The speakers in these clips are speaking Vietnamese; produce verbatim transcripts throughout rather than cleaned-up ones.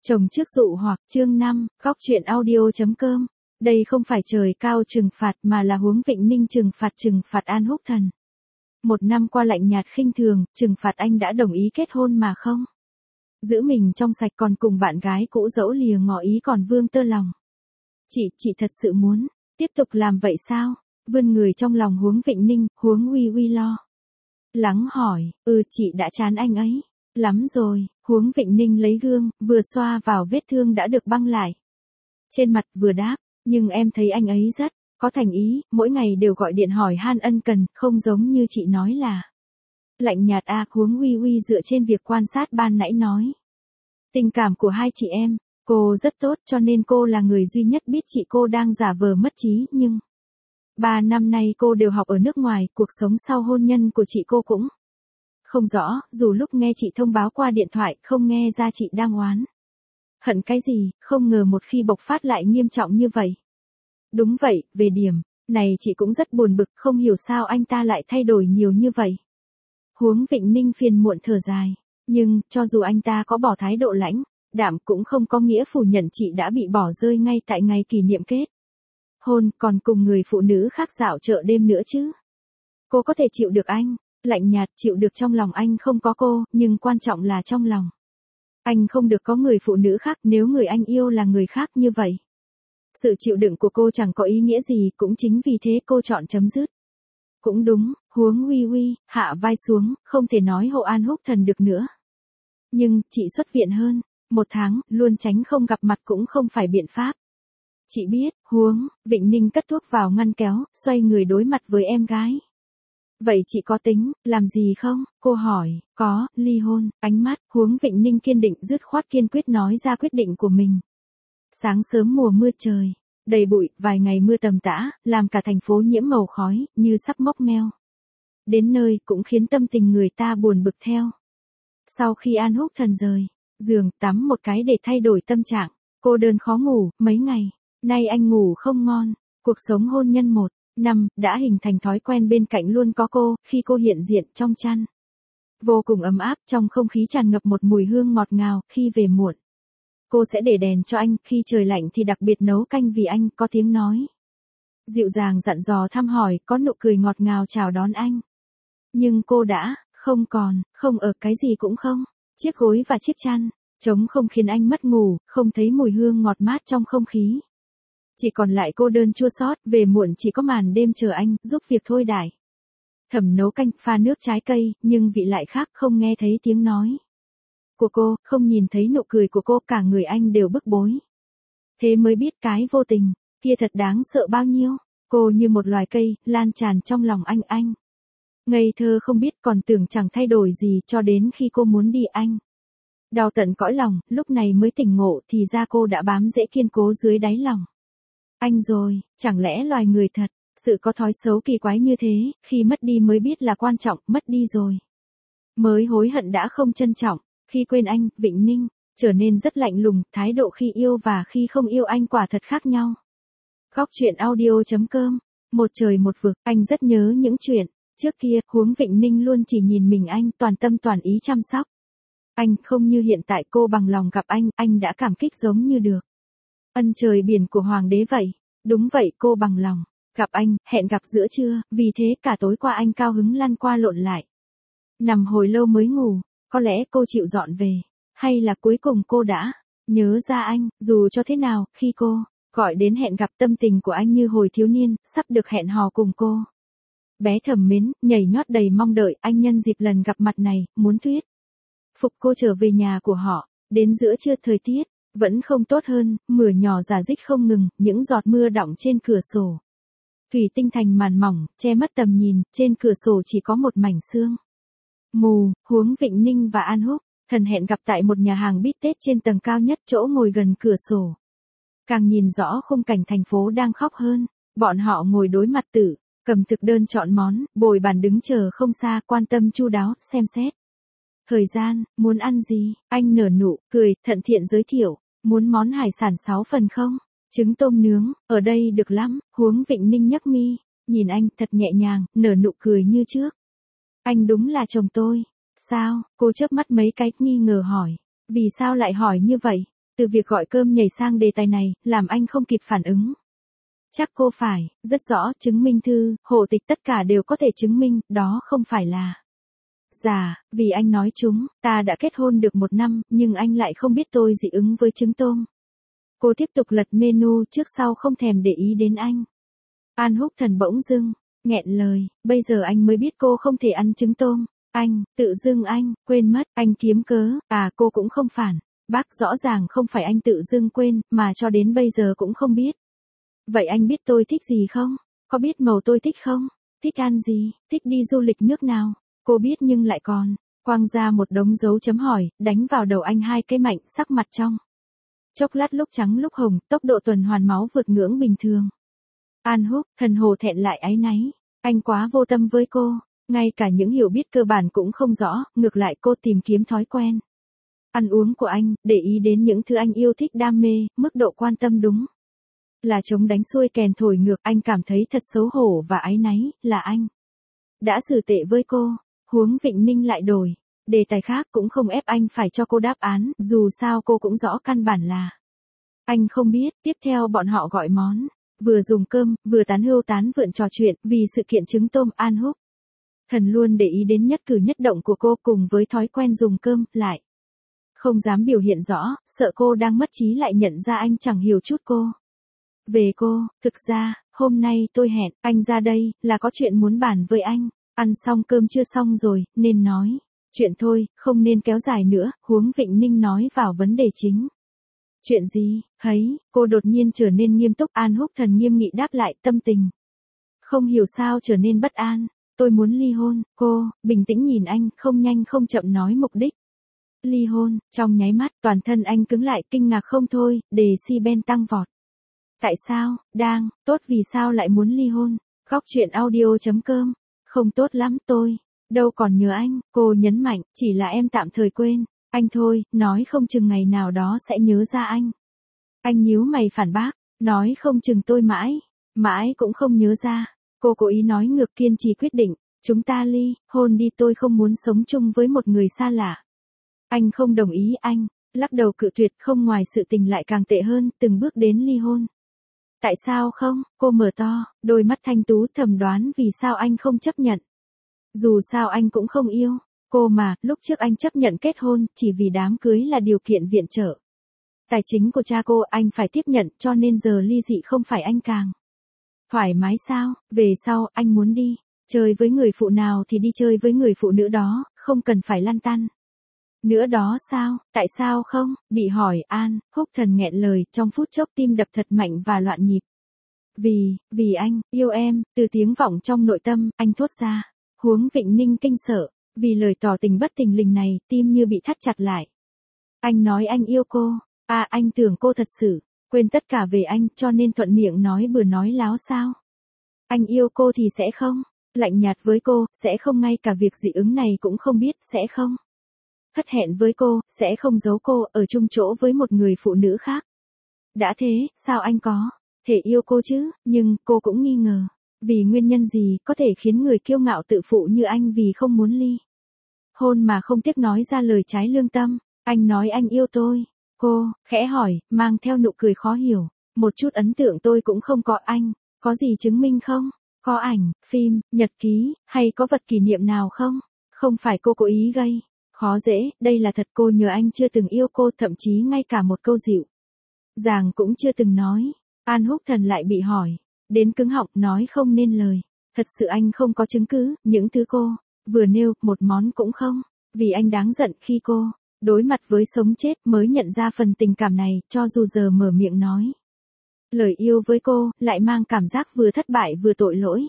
Chồng trước dụ hoặc chương năm, góc truyện audio.com. Đây không phải trời cao trừng phạt mà là Huống Vịnh Ninh trừng phạt trừng phạt An Húc Thần. Một năm qua lạnh nhạt khinh thường, trừng phạt anh đã đồng ý kết hôn mà không. Giữ mình trong sạch còn cùng bạn gái cũ dẫu lìa ngỏ ý còn vương tơ lòng. Chị, chị thật sự muốn, tiếp tục làm vậy sao? Vươn người trong lòng Huống Vịnh Ninh, Huống uy uy lo. Lắng hỏi, ừ chị đã chán anh ấy. Lắm rồi, Huống Vịnh Ninh lấy gương, vừa xoa vào vết thương đã được băng lại. Trên mặt vừa đáp, nhưng em thấy anh ấy rất có thành ý, mỗi ngày đều gọi điện hỏi han ân cần, không giống như chị nói là lạnh nhạt à. Huống uy uy dựa trên việc quan sát ban nãy nói. Tình cảm của hai chị em, cô rất tốt cho nên cô là người duy nhất biết chị cô đang giả vờ mất trí nhưng ba năm nay cô đều học ở nước ngoài, cuộc sống sau hôn nhân của chị cô cũng không rõ, dù lúc nghe chị thông báo qua điện thoại không nghe ra chị đang oán hận cái gì, không ngờ một khi bộc phát lại nghiêm trọng như vậy. Đúng vậy, về điểm này chị cũng rất buồn bực, không hiểu sao anh ta lại thay đổi nhiều như vậy. Huống Vịnh Ninh phiền muộn thở dài, nhưng cho dù anh ta có bỏ thái độ lãnh đạm cũng không có nghĩa phủ nhận chị đã bị bỏ rơi ngay tại ngày kỷ niệm kết hôn, còn cùng người phụ nữ khác dạo chợ đêm nữa chứ. Cô có thể chịu được anh lạnh nhạt, chịu được trong lòng anh không có cô, nhưng quan trọng là trong lòng anh không được có người phụ nữ khác, nếu người anh yêu là người khác như vậy. Sự chịu đựng của cô chẳng có ý nghĩa gì, cũng chính vì thế cô chọn chấm dứt. Cũng đúng, Huống uy uy, hạ vai xuống, không thể nói hộ An Húc Thần được nữa. Nhưng, chị xuất viện hơn, một tháng, luôn tránh không gặp mặt cũng không phải biện pháp. Chị biết, Huống Vịnh Ninh cất thuốc vào ngăn kéo, xoay người đối mặt với em gái. Vậy chị có tính, làm gì không? Cô hỏi, có, ly hôn, ánh mắt, Huống Vịnh Ninh kiên định dứt khoát kiên quyết nói ra quyết định của mình. Sáng sớm mùa mưa trời, đầy bụi, vài ngày mưa tầm tã, làm cả thành phố nhiễm màu khói, như sắp mốc meo. Đến nơi cũng khiến tâm tình người ta buồn bực theo. Sau khi An Húc Thần rời giường, tắm một cái để thay đổi tâm trạng, cô đơn khó ngủ, mấy ngày nay anh ngủ không ngon. Cuộc sống hôn nhân một năm đã hình thành thói quen bên cạnh luôn có cô, khi cô hiện diện trong chăn vô cùng ấm áp, trong không khí tràn ngập một mùi hương ngọt ngào. Khi về muộn, cô sẽ để đèn cho anh, khi trời lạnh thì đặc biệt nấu canh vì anh, có tiếng nói dịu dàng dặn dò thăm hỏi, có nụ cười ngọt ngào chào đón anh. Nhưng cô đã không còn, không ở, cái gì cũng không. Chiếc gối và chiếc chăn trống không khiến anh mất ngủ, không thấy mùi hương ngọt mát trong không khí. Chỉ còn lại cô đơn chua xót, về muộn chỉ có màn đêm chờ anh, giúp việc thôi đãi. Thầm nấu canh, pha nước trái cây, nhưng vị lại khác, không nghe thấy tiếng nói của cô, không nhìn thấy nụ cười của cô, cả người anh đều bức bối. Thế mới biết cái vô tình kia thật đáng sợ bao nhiêu. Cô như một loài cây, lan tràn trong lòng anh anh. Ngây thơ không biết, còn tưởng chẳng thay đổi gì, cho đến khi cô muốn đi anh đau tận cõi lòng, lúc này mới tỉnh ngộ, thì ra cô đã bám rễ kiên cố dưới đáy lòng anh rồi. Chẳng lẽ loài người thật sự có thói xấu kỳ quái như thế, khi mất đi mới biết là quan trọng, mất đi rồi mới hối hận đã không trân trọng. Khi quên anh, Vịnh Ninh trở nên rất lạnh lùng, thái độ khi yêu và khi không yêu anh quả thật khác nhau. Góc truyện audio.com. Một trời một vực, anh rất nhớ những chuyện trước kia. Huống Vịnh Ninh luôn chỉ nhìn mình anh, toàn tâm toàn ý chăm sóc anh, không như hiện tại. Cô bằng lòng gặp anh, anh đã cảm kích giống như được ân trời biển của hoàng đế vậy. Đúng vậy, cô bằng lòng gặp anh, hẹn gặp giữa trưa, vì thế cả tối qua anh cao hứng lăn qua lộn lại, nằm hồi lâu mới ngủ. Có lẽ cô chịu dọn về, hay là cuối cùng cô đã nhớ ra anh. Dù cho thế nào, khi cô gọi đến hẹn gặp, tâm tình của anh như hồi thiếu niên, sắp được hẹn hò cùng cô bé thầm mến, nhảy nhót đầy mong đợi. Anh nhân dịp lần gặp mặt này, muốn thuyết phục cô trở về nhà của họ. Đến giữa trưa, thời tiết vẫn không tốt hơn, mưa nhỏ rả rích không ngừng, những giọt mưa đọng trên cửa sổ thủy tinh thành màn mỏng, che mất tầm nhìn. Trên cửa sổ chỉ có một mảnh sương mù. Huống Vịnh Ninh và An Húc Thần hẹn gặp tại một nhà hàng bít tết trên tầng cao nhất, chỗ ngồi gần cửa sổ càng nhìn rõ khung cảnh thành phố đang khóc hơn. Bọn họ ngồi đối mặt tử, cầm thực đơn chọn món, bồi bàn đứng chờ không xa, quan tâm chu đáo, xem xét thời gian. Muốn ăn gì? Anh nở nụ cười, thận thiện giới thiệu. Muốn món hải sản sáu phần không? Trứng tôm nướng, ở đây được lắm. Huống Vịnh Ninh nhấc mi, nhìn anh thật nhẹ nhàng, nở nụ cười như trước. Anh đúng là chồng tôi. Sao? Cô chớp mắt mấy cái, nghi ngờ hỏi. Vì sao lại hỏi như vậy? Từ việc gọi cơm nhảy sang đề tài này, làm anh không kịp phản ứng. Chắc cô phải, rất rõ, chứng minh thư, hộ tịch tất cả đều có thể chứng minh, đó không phải là giả, vì anh nói chúng, ta đã kết hôn được một năm, nhưng anh lại không biết tôi dị ứng với trứng tôm. Cô tiếp tục lật menu trước sau không thèm để ý đến anh. An Húc Thần bỗng dưng, nghẹn lời, bây giờ anh mới biết cô không thể ăn trứng tôm. Anh, tự dưng anh, quên mất, anh kiếm cớ, à cô cũng không phản. Bác rõ ràng không phải anh tự dưng quên, mà cho đến bây giờ cũng không biết. Vậy anh biết tôi thích gì không? Có biết màu tôi thích không? Thích ăn gì? Thích đi du lịch nước nào? Cô biết nhưng lại còn, quăng ra một đống dấu chấm hỏi, đánh vào đầu anh hai cái mạnh, sắc mặt trong. Chốc lát lúc trắng lúc hồng, tốc độ tuần hoàn máu vượt ngưỡng bình thường. An Húc, Thần hồ thẹn lại áy náy. Anh quá vô tâm với cô, ngay cả những hiểu biết cơ bản cũng không rõ, ngược lại cô tìm kiếm thói quen. Ăn uống của anh, để ý đến những thứ anh yêu thích đam mê, mức độ quan tâm đúng. Là trống đánh xuôi kèn thổi ngược, anh cảm thấy thật xấu hổ và áy náy, là anh đã xử tệ với cô. Huống Vịnh Ninh lại đổi đề tài khác, cũng không ép anh phải cho cô đáp án, dù sao cô cũng rõ căn bản là anh không biết. Tiếp theo bọn họ gọi món, vừa dùng cơm, vừa tán hưu tán vượn trò chuyện, vì sự kiện trứng tôm. An Húc Thần luôn để ý đến nhất cử nhất động của cô, cùng với thói quen dùng cơm, lại không dám biểu hiện rõ, sợ cô đang mất trí lại nhận ra anh chẳng hiểu chút cô. Về cô, thực ra, hôm nay tôi hẹn anh ra đây, là có chuyện muốn bàn với anh. Ăn xong cơm chưa xong rồi, nên nói chuyện thôi, không nên kéo dài nữa. Huống Vịnh Ninh nói vào vấn đề chính. Chuyện gì? Thấy, cô đột nhiên trở nên nghiêm túc. An Húc Thần nghiêm nghị đáp lại, tâm tình không hiểu sao trở nên bất an. Tôi muốn ly hôn. Cô, bình tĩnh nhìn anh, không nhanh không chậm nói mục đích. Ly hôn. Trong nháy mắt, toàn thân anh cứng lại, kinh ngạc không thôi, đề si ben tăng vọt. Tại sao? Đang, tốt vì sao lại muốn ly hôn? Góc truyện audio chấm com. Không tốt lắm, tôi đâu còn nhớ anh. Cô nhấn mạnh, chỉ là em tạm thời quên anh thôi, nói không chừng ngày nào đó sẽ nhớ ra anh. Anh nhíu mày phản bác, nói không chừng tôi mãi mãi cũng không nhớ ra. Cô cố ý nói ngược, kiên trì quyết định, chúng ta ly hôn đi, tôi không muốn sống chung với một người xa lạ. Anh không đồng ý. Anh lắc đầu cự tuyệt, không ngoài sự tình lại càng tệ hơn, từng bước đến ly hôn. Tại sao không? Cô mở to đôi mắt thanh tú, thầm đoán vì sao anh không chấp nhận. Dù sao anh cũng không yêu cô mà, lúc trước anh chấp nhận kết hôn, chỉ vì đám cưới là điều kiện viện trợ tài chính của cha cô, anh phải tiếp nhận, cho nên giờ ly dị không phải anh càng thoải mái sao? Về sau, anh muốn đi chơi với người phụ nào thì đi chơi với người phụ nữ đó, không cần phải lăn tăn nữa đó sao? Tại sao không? Bị hỏi, An Húc Thần nghẹn lời, trong phút chốc tim đập thật mạnh và loạn nhịp. Vì, vì anh, yêu em, từ tiếng vọng trong nội tâm, anh thốt ra. Huống Vịnh Ninh kinh sợ, vì lời tỏ tình bất thình lình này, tim như bị thắt chặt lại. Anh nói anh yêu cô, à anh tưởng cô thật sự quên tất cả về anh, cho nên thuận miệng nói bừa nói láo sao? Anh yêu cô thì sẽ không lạnh nhạt với cô, sẽ không ngay cả việc dị ứng này cũng không biết, sẽ không hất hẹn với cô, sẽ không giấu cô ở chung chỗ với một người phụ nữ khác. Đã thế, sao anh có thể yêu cô chứ? Nhưng cô cũng nghi ngờ, vì nguyên nhân gì có thể khiến người kiêu ngạo tự phụ như anh vì không muốn ly hôn mà không tiếc nói ra lời trái lương tâm. Anh nói anh yêu tôi. Cô khẽ hỏi, mang theo nụ cười khó hiểu. Một chút ấn tượng tôi cũng không có. Anh có gì chứng minh không? Có ảnh, phim, nhật ký, hay có vật kỷ niệm nào không? Không phải cô cố ý gây khó dễ, đây là thật. Cô nhớ anh chưa từng yêu cô, thậm chí ngay cả một câu dịu dàng cũng chưa từng nói. An Húc Thần lại bị hỏi đến cứng họng, nói không nên lời. Thật sự anh không có chứng cứ, những thứ cô vừa nêu, một món cũng không. Vì anh đáng giận khi cô đối mặt với sống chết mới nhận ra phần tình cảm này, cho dù giờ mở miệng nói lời yêu với cô, lại mang cảm giác vừa thất bại vừa tội lỗi.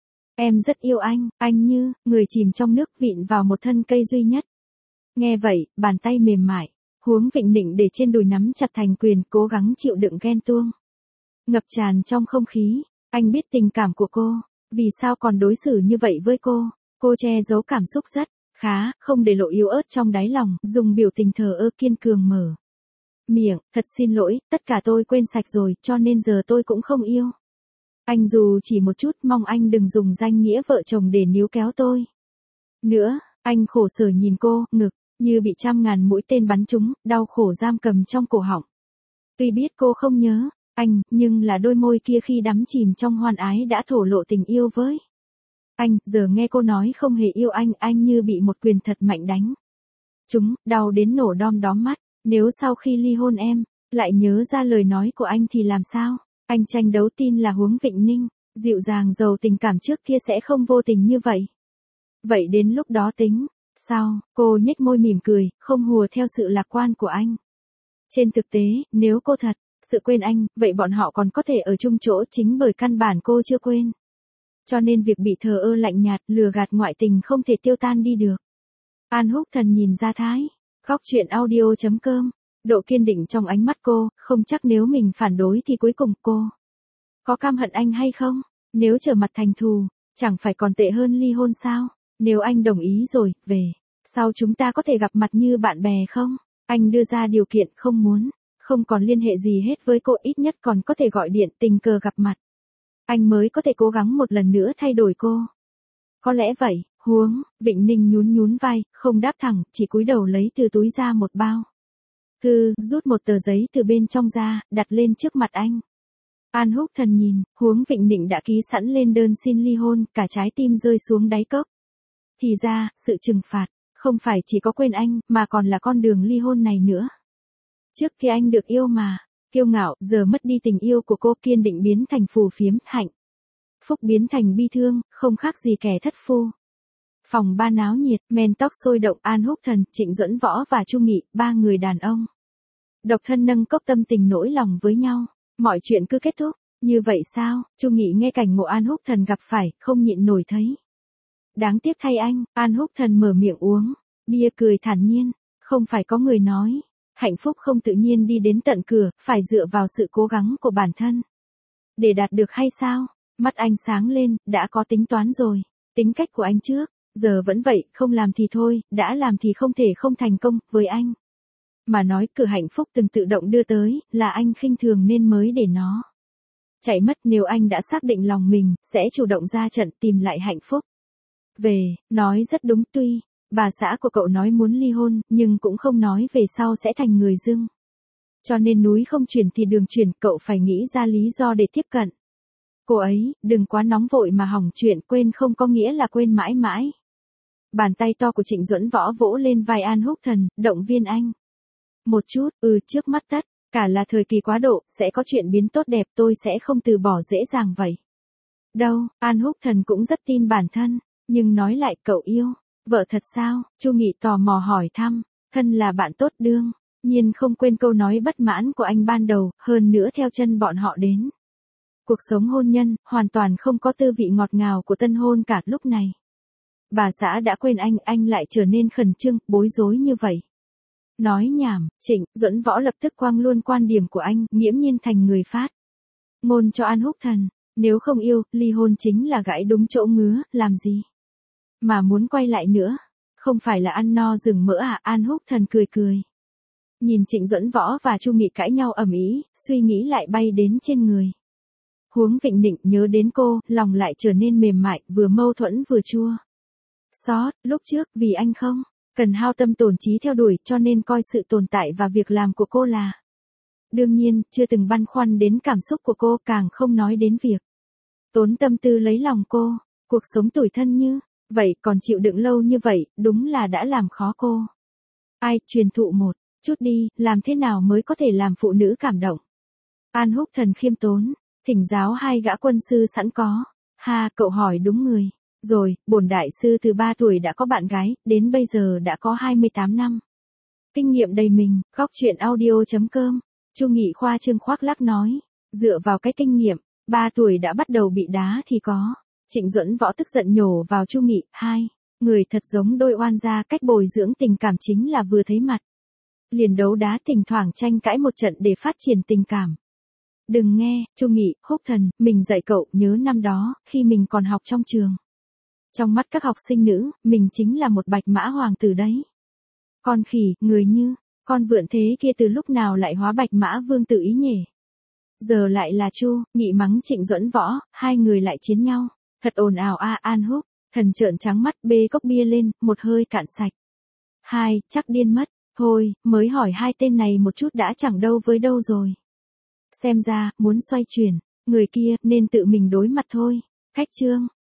Em rất yêu anh, anh như người chìm trong nước vịn vào một thân cây duy nhất. Nghe vậy, bàn tay mềm mại, Huống Vịnh Nịnh để trên đùi nắm chặt thành quyền, cố gắng chịu đựng ghen tuông ngập tràn trong không khí. Anh biết tình cảm của cô, vì sao còn đối xử như vậy với cô? Cô che giấu cảm xúc rất khá, không để lộ yếu ớt trong đáy lòng, dùng biểu tình thờ ơ kiên cường mở miệng, thật xin lỗi, tất cả tôi quên sạch rồi, cho nên giờ tôi cũng không yêu anh dù chỉ một chút, mong anh đừng dùng danh nghĩa vợ chồng để níu kéo tôi nữa. Anh khổ sở nhìn cô, ngực như bị trăm ngàn mũi tên bắn trúng, đau khổ giam cầm trong cổ họng. Tuy biết cô không nhớ anh, nhưng là đôi môi kia khi đắm chìm trong hoan ái đã thổ lộ tình yêu với anh, giờ nghe cô nói không hề yêu anh, anh như bị một quyền thật mạnh đánh. Chúng, đau đến nổ đom đóm mắt, nếu sau khi ly hôn em, lại nhớ ra lời nói của anh thì làm sao? Anh tranh đấu tin là Huống Vịnh Ninh, dịu dàng giàu tình cảm trước kia sẽ không vô tình như vậy. Vậy đến lúc đó tính, sao? Cô nhếch môi mỉm cười, không hùa theo sự lạc quan của anh. Trên thực tế, nếu cô thật sự quên anh, vậy bọn họ còn có thể ở chung chỗ chính bởi căn bản cô chưa quên. Cho nên việc bị thờ ơ lạnh nhạt, lừa gạt ngoại tình không thể tiêu tan đi được. An Húc Thần nhìn ra thái, góc chuyện audio chấm com, độ kiên định trong ánh mắt cô, không chắc nếu mình phản đối thì cuối cùng cô có căm hận anh hay không? Nếu trở mặt thành thù, chẳng phải còn tệ hơn ly hôn sao? Nếu anh đồng ý rồi, về sau chúng ta có thể gặp mặt như bạn bè không? Anh đưa ra điều kiện không muốn, không còn liên hệ gì hết với cô, ít nhất còn có thể gọi điện tình cờ gặp mặt. Anh mới có thể cố gắng một lần nữa thay đổi cô. Có lẽ vậy, Huống Vịnh Ninh nhún nhún vai, không đáp thẳng, chỉ cúi đầu lấy từ túi ra một bao thư, rút một tờ giấy từ bên trong ra, đặt lên trước mặt anh. An Húc Thần nhìn, Huống Vịnh Ninh đã ký sẵn lên đơn xin ly hôn, cả trái tim rơi xuống đáy cốc. Thì ra, sự trừng phạt không phải chỉ có quên anh, mà còn là con đường ly hôn này nữa. Trước khi anh được yêu mà, kiêu ngạo, giờ mất đi tình yêu của cô, kiên định biến thành phù phiếm, hạnh phúc biến thành bi thương, không khác gì kẻ thất phu. Phòng ba náo nhiệt, men tóc sôi động, An Húc Thần, Trịnh Duẫn Võ và Chu Nghị, ba người đàn ông độc thân nâng cốc tâm tình nỗi lòng với nhau. Mọi chuyện cứ kết thúc, như vậy sao? Chu Nghị nghe cảnh ngộ An Húc Thần gặp phải, không nhịn nổi thấy đáng tiếc thay anh. An Húc Thần mở miệng uống bia, cười thản nhiên, không phải có người nói, hạnh phúc không tự nhiên đi đến tận cửa, phải dựa vào sự cố gắng của bản thân để đạt được hay sao? Mắt anh sáng lên, đã có tính toán rồi. Tính cách của anh trước giờ vẫn vậy, không làm thì thôi, đã làm thì không thể không thành công. Với anh mà nói, cửa hạnh phúc từng tự động đưa tới, là anh khinh thường nên mới để nó chạy mất. Nếu anh đã xác định lòng mình sẽ chủ động ra trận tìm lại hạnh phúc về, nói rất đúng. Tuy bà xã của cậu nói muốn ly hôn, nhưng cũng không nói về sau sẽ thành người dưng. Cho nên núi không chuyển thì đường chuyển, cậu phải nghĩ ra lý do để tiếp cận cô ấy, đừng quá nóng vội mà hỏng chuyện. Quên không có nghĩa là quên mãi mãi. Bàn tay to của Trịnh Duẫn Võ vỗ lên vai An Húc Thần, động viên anh một chút. Ừ, trước mắt tất cả là thời kỳ quá độ, sẽ có chuyện biến tốt đẹp, tôi sẽ không từ bỏ dễ dàng vậy đâu. An Húc Thần cũng rất tin bản thân, nhưng nói lại, cậu yêu vợ thật sao? Chu Nghị tò mò hỏi thăm, thân là bạn tốt đương nhiên không quên câu nói bất mãn của anh ban đầu, hơn nữa theo chân bọn họ đến cuộc sống hôn nhân, hoàn toàn không có tư vị ngọt ngào của tân hôn cả. Lúc này bà xã đã quên anh, anh lại trở nên khẩn trương, bối rối như vậy. Nói nhảm. Trịnh Duẫn Võ lập tức quăng luôn quan điểm của anh, nghiễm nhiên thành người phát ngôn cho An Húc Thần. Nếu không yêu, ly hôn chính là gãi đúng chỗ ngứa, làm gì mà muốn quay lại nữa? Không phải là ăn no rừng mỡ à? An Húc Thần cười cười, nhìn Trịnh Duẫn Võ và Chu Nghị cãi nhau ầm ĩ, suy nghĩ lại bay đến trên người Huống Vịnh Ninh. Nhớ đến cô, lòng lại trở nên mềm mại, vừa mâu thuẫn vừa chua xót. Lúc trước, vì anh không cần hao tâm tổn trí theo đuổi, cho nên coi sự tồn tại và việc làm của cô là đương nhiên, chưa từng băn khoăn đến cảm xúc của cô, càng không nói đến việc tốn tâm tư lấy lòng cô. Cuộc sống tủi thân như vậy, còn chịu đựng lâu như vậy, đúng là đã làm khó cô. Ai, truyền thụ một chút đi, làm thế nào mới có thể làm phụ nữ cảm động? An Húc Thần khiêm tốn, thỉnh giáo hai gã quân sư sẵn có. Ha, cậu hỏi đúng người rồi, bổn đại sư từ ba tuổi đã có bạn gái, đến bây giờ đã có hai mươi tám năm kinh nghiệm đầy mình. Góc chuyện audio chấm com. Chu Nghị khoa trương khoác lác nói, dựa vào cái kinh nghiệm, ba tuổi đã bắt đầu bị đá thì có. Trịnh Duẫn Võ tức giận nhổ vào Chu Nghị, hai người thật giống đôi oan gia, cách bồi dưỡng tình cảm chính là vừa thấy mặt liền đấu đá, thỉnh thoảng tranh cãi một trận để phát triển tình cảm. Đừng nghe, Chu Nghị, Húc Thần, mình dạy cậu, nhớ năm đó, khi mình còn học trong trường. Trong mắt các học sinh nữ, mình chính là một bạch mã hoàng tử đấy. Con khỉ, người như con vượn thế kia từ lúc nào lại hóa bạch mã vương tử ý nhỉ? Giờ lại là Chu Nghị mắng Trịnh Duẫn Võ, hai người lại chiến nhau. Thật ồn ào a. An Húc Thần trợn trắng mắt, bê cốc bia lên, một hơi cạn sạch. Hai, chắc điên mất. Thôi, mới hỏi hai tên này một chút đã chẳng đâu với đâu rồi. Xem ra, muốn xoay chuyển, người kia, nên tự mình đối mặt thôi. Khách trương.